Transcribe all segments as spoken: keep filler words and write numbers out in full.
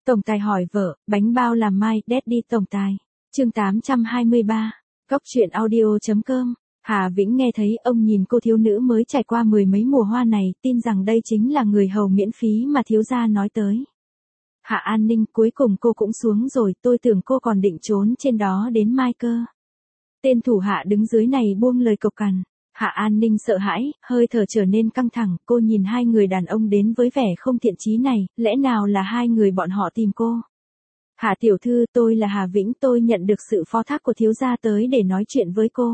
Tổng tài hỏi vợ, bánh bao làm mai, Daddy tổng tài. Chương tám trăm hai mươi ba. Cóc truyện audio chấm com. Hà Vĩnh nghe thấy ông nhìn cô thiếu nữ mới trải qua mười mấy mùa hoa này, tin rằng đây chính là người hầu miễn phí mà thiếu gia nói tới. Hạ An Ninh, cuối cùng cô cũng xuống rồi, tôi tưởng cô còn định trốn trên đó đến mai cơ. Tên thủ hạ đứng dưới này buông lời cộc cằn. Hạ An Ninh sợ hãi, hơi thở trở nên căng thẳng, cô nhìn hai người đàn ông đến với vẻ không thiện chí này, lẽ nào là hai người bọn họ tìm cô? Hạ tiểu thư, tôi là Hà Vĩnh, tôi nhận được sự phó thác của thiếu gia tới để nói chuyện với cô.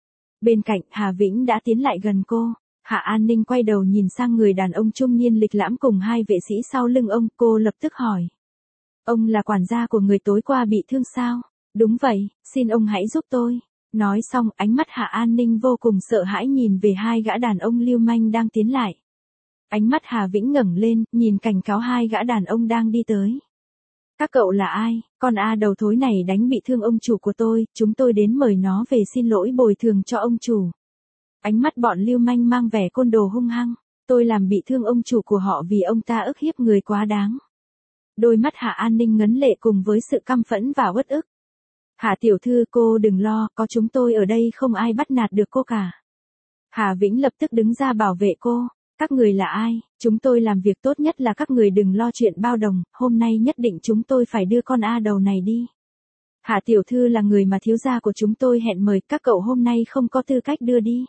Bên cạnh, Hà Vĩnh đã tiến lại gần cô. Hạ An Ninh quay đầu nhìn sang người đàn ông trung niên lịch lãm cùng hai vệ sĩ sau lưng ông, cô lập tức hỏi. Ông là quản gia của người tối qua bị thương sao? Đúng vậy, xin ông hãy giúp tôi. Nói xong, ánh mắt Hạ An Ninh vô cùng sợ hãi nhìn về hai gã đàn ông lưu manh đang tiến lại. Ánh mắt Hà Vĩnh ngẩng lên, nhìn cảnh cáo hai gã đàn ông đang đi tới. Các cậu là ai? Con A đầu thối này đánh bị thương ông chủ của tôi, chúng tôi đến mời nó về xin lỗi bồi thường cho ông chủ. Ánh mắt bọn lưu manh mang vẻ côn đồ hung hăng. Tôi làm bị thương ông chủ của họ vì ông ta ức hiếp người quá đáng. Đôi mắt Hạ An Ninh ngấn lệ cùng với sự căm phẫn và uất ức. Hạ tiểu thư, cô đừng lo, có chúng tôi ở đây không ai bắt nạt được cô cả. Hà Vĩnh lập tức đứng ra bảo vệ cô. Các người là ai? Chúng tôi làm việc tốt nhất là các người đừng lo chuyện bao đồng, hôm nay nhất định chúng tôi phải đưa con A đầu này đi. Hạ tiểu thư là người mà thiếu gia của chúng tôi hẹn mời, các cậu hôm nay không có tư cách đưa đi.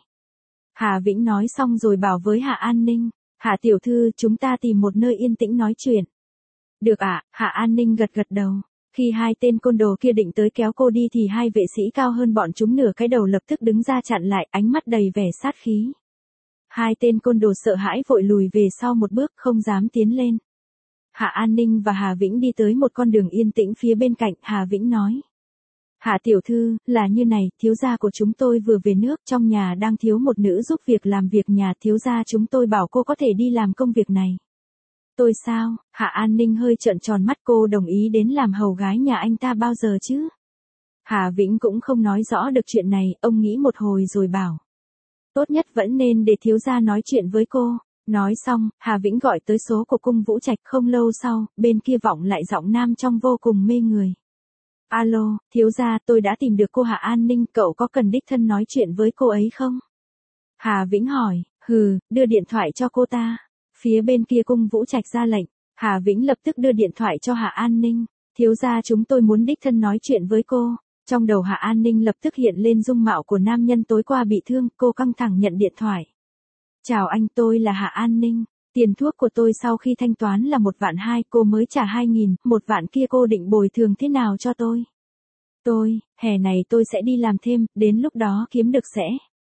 Hà Vĩnh nói xong rồi bảo với Hạ An Ninh, Hạ tiểu thư, chúng ta tìm một nơi yên tĩnh nói chuyện. Được ạ, à? Hạ An Ninh gật gật đầu. Khi hai tên côn đồ kia định tới kéo cô đi thì hai vệ sĩ cao hơn bọn chúng nửa cái đầu lập tức đứng ra chặn lại, ánh mắt đầy vẻ sát khí. Hai tên côn đồ sợ hãi vội lùi về sau một bước, không dám tiến lên. Hạ An Ninh và Hà Vĩnh đi tới một con đường yên tĩnh phía bên cạnh, Hà Vĩnh nói. Hạ tiểu thư, là như này, thiếu gia của chúng tôi vừa về nước, trong nhà đang thiếu một nữ giúp việc làm việc nhà, thiếu gia chúng tôi bảo cô có thể đi làm công việc này. Tôi sao? Hạ An Ninh hơi trợn tròn mắt, cô đồng ý đến làm hầu gái nhà anh ta bao giờ chứ? Hà Vĩnh cũng không nói rõ được chuyện này, ông nghĩ một hồi rồi bảo. Tốt nhất vẫn nên để thiếu gia nói chuyện với cô. Nói xong, Hà Vĩnh gọi tới số của cung Vũ Trạch, không lâu sau, bên kia vọng lại giọng nam trong vô cùng mê người. Alo, thiếu gia, tôi đã tìm được cô Hạ An Ninh, cậu có cần đích thân nói chuyện với cô ấy không? Hà Vĩnh hỏi, hừ, đưa điện thoại cho cô ta. Phía bên kia cung Vũ Trạch ra lệnh, Hà Vĩnh lập tức đưa điện thoại cho Hạ An Ninh. Thiếu gia, chúng tôi muốn đích thân nói chuyện với cô. Trong đầu Hạ An Ninh lập tức hiện lên dung mạo của nam nhân tối qua bị thương, cô căng thẳng nhận điện thoại. Chào anh, tôi là Hạ An Ninh. Tiền thuốc của tôi sau khi thanh toán là một vạn hai, cô mới trả hai nghìn, một vạn kia cô định bồi thường thế nào cho tôi? Tôi, hè này tôi sẽ đi làm thêm, đến lúc đó kiếm được sẽ.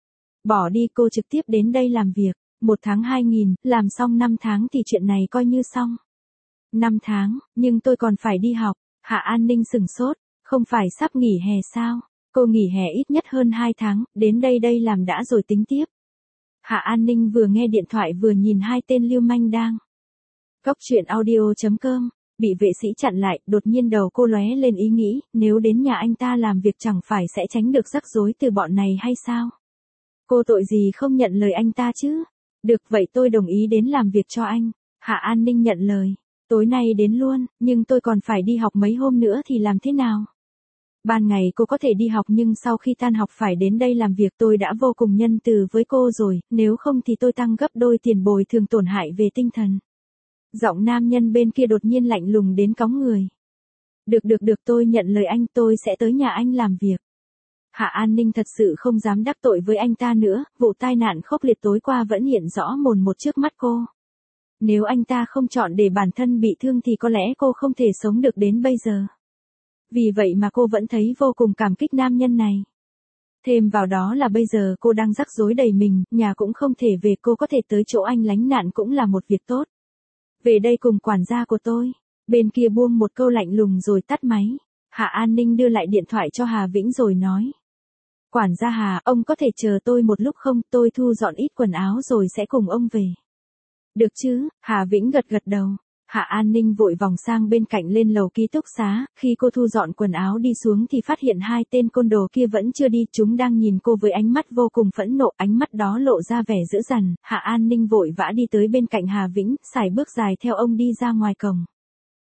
Bỏ đi, cô trực tiếp đến đây làm việc. Một tháng hai nghìn, làm xong năm tháng thì chuyện này coi như xong. Năm tháng, nhưng tôi còn phải đi học. Hạ An Ninh sửng sốt, không phải sắp nghỉ hè sao? Cô nghỉ hè ít nhất hơn hai tháng, đến đây đây làm đã rồi tính tiếp. Hạ An Ninh vừa nghe điện thoại vừa nhìn hai tên lưu manh đang. Cóc truyện audio chấm com, bị vệ sĩ chặn lại, đột nhiên đầu cô lóe lên ý nghĩ, nếu đến nhà anh ta làm việc chẳng phải sẽ tránh được rắc rối từ bọn này hay sao? Cô tội gì không nhận lời anh ta chứ? Được vậy tôi đồng ý đến làm việc cho anh. Hạ An Ninh nhận lời. Tối nay đến luôn, nhưng tôi còn phải đi học mấy hôm nữa thì làm thế nào? Ban ngày cô có thể đi học nhưng sau khi tan học phải đến đây làm việc, tôi đã vô cùng nhân từ với cô rồi, nếu không thì tôi tăng gấp đôi tiền bồi thường tổn hại về tinh thần. Giọng nam nhân bên kia đột nhiên lạnh lùng đến cóng người. Được được được, tôi nhận lời anh, tôi sẽ tới nhà anh làm việc. Hạ An Ninh thật sự không dám đắc tội với anh ta nữa, vụ tai nạn khốc liệt tối qua vẫn hiện rõ mồn một trước mắt cô. Nếu anh ta không chọn để bản thân bị thương thì có lẽ cô không thể sống được đến bây giờ. Vì vậy mà cô vẫn thấy vô cùng cảm kích nam nhân này. Thêm vào đó là bây giờ cô đang rắc rối đầy mình, nhà cũng không thể về, cô có thể tới chỗ anh lánh nạn cũng là một việc tốt. Về đây cùng quản gia của tôi. Bên kia buông một câu lạnh lùng rồi tắt máy. Hạ An Ninh đưa lại điện thoại cho Hà Vĩnh rồi nói. Quản gia Hà, ông có thể chờ tôi một lúc không, tôi thu dọn ít quần áo rồi sẽ cùng ông về. Được chứ? Hà Vĩnh gật gật đầu. Hạ An Ninh vội vòng sang bên cạnh lên lầu ký túc xá, khi cô thu dọn quần áo đi xuống thì phát hiện hai tên côn đồ kia vẫn chưa đi, chúng đang nhìn cô với ánh mắt vô cùng phẫn nộ, ánh mắt đó lộ ra vẻ dữ dằn. Hạ An Ninh vội vã đi tới bên cạnh Hà Vĩnh, sải bước dài theo ông đi ra ngoài cổng.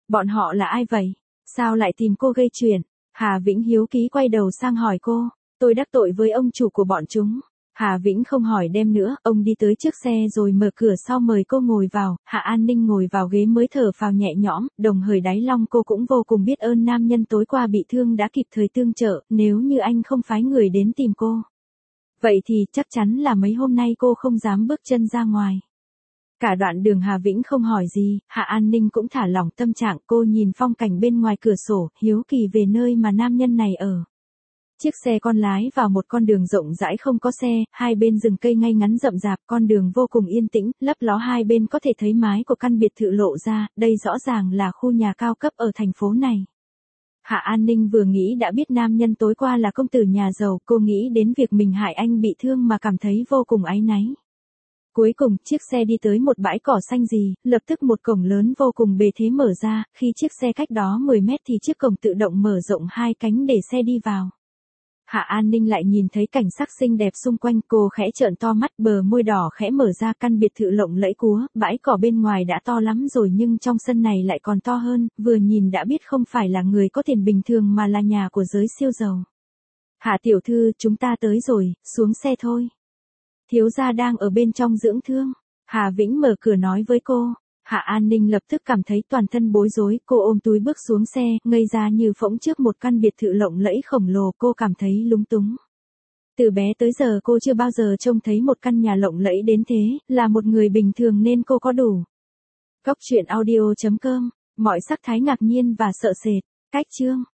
Bọn họ là ai vậy? Sao lại tìm cô gây chuyện? Hà Vĩnh hiếu kỳ quay đầu sang hỏi cô. Tôi đắc tội với ông chủ của bọn chúng. Hà Vĩnh không hỏi đem nữa, ông đi tới trước xe rồi mở cửa sau mời cô ngồi vào. Hạ An Ninh ngồi vào ghế mới thở phào nhẹ nhõm, đồng thời đáy lòng cô cũng vô cùng biết ơn nam nhân tối qua bị thương đã kịp thời tương trợ, nếu như anh không phái người đến tìm cô. Vậy thì chắc chắn là mấy hôm nay cô không dám bước chân ra ngoài. Cả đoạn đường Hà Vĩnh không hỏi gì, Hạ An Ninh cũng thả lỏng tâm trạng, cô nhìn phong cảnh bên ngoài cửa sổ, hiếu kỳ về nơi mà nam nhân này ở. Chiếc xe con lái vào một con đường rộng rãi không có xe, hai bên rừng cây ngay ngắn rậm rạp, con đường vô cùng yên tĩnh, lấp ló hai bên có thể thấy mái của căn biệt thự lộ ra, đây rõ ràng là khu nhà cao cấp ở thành phố này. Hạ An Ninh vừa nghĩ đã biết nam nhân tối qua là công tử nhà giàu, cô nghĩ đến việc mình hại anh bị thương mà cảm thấy vô cùng áy náy. Cuối cùng, chiếc xe đi tới một bãi cỏ xanh rì, lập tức một cổng lớn vô cùng bề thế mở ra, khi chiếc xe cách đó mười mét thì chiếc cổng tự động mở rộng hai cánh để xe đi vào. Hạ An Ninh lại nhìn thấy cảnh sắc xinh đẹp xung quanh, cô khẽ trợn to mắt, bờ môi đỏ khẽ mở ra, căn biệt thự lộng lẫy cúa, bãi cỏ bên ngoài đã to lắm rồi nhưng trong sân này lại còn to hơn, vừa nhìn đã biết không phải là người có tiền bình thường mà là nhà của giới siêu giàu. Hạ tiểu thư, chúng ta tới rồi, xuống xe thôi. Thiếu gia đang ở bên trong dưỡng thương. Hà Vĩnh mở cửa nói với cô. Hạ An Ninh lập tức cảm thấy toàn thân bối rối, cô ôm túi bước xuống xe, ngây ra như phỗng trước một căn biệt thự lộng lẫy khổng lồ, cô cảm thấy lúng túng. Từ bé tới giờ cô chưa bao giờ trông thấy một căn nhà lộng lẫy đến thế, là một người bình thường nên cô có đủ. Góc truyện audio chấm com, mọi sắc thái ngạc nhiên và sợ sệt, cách chương.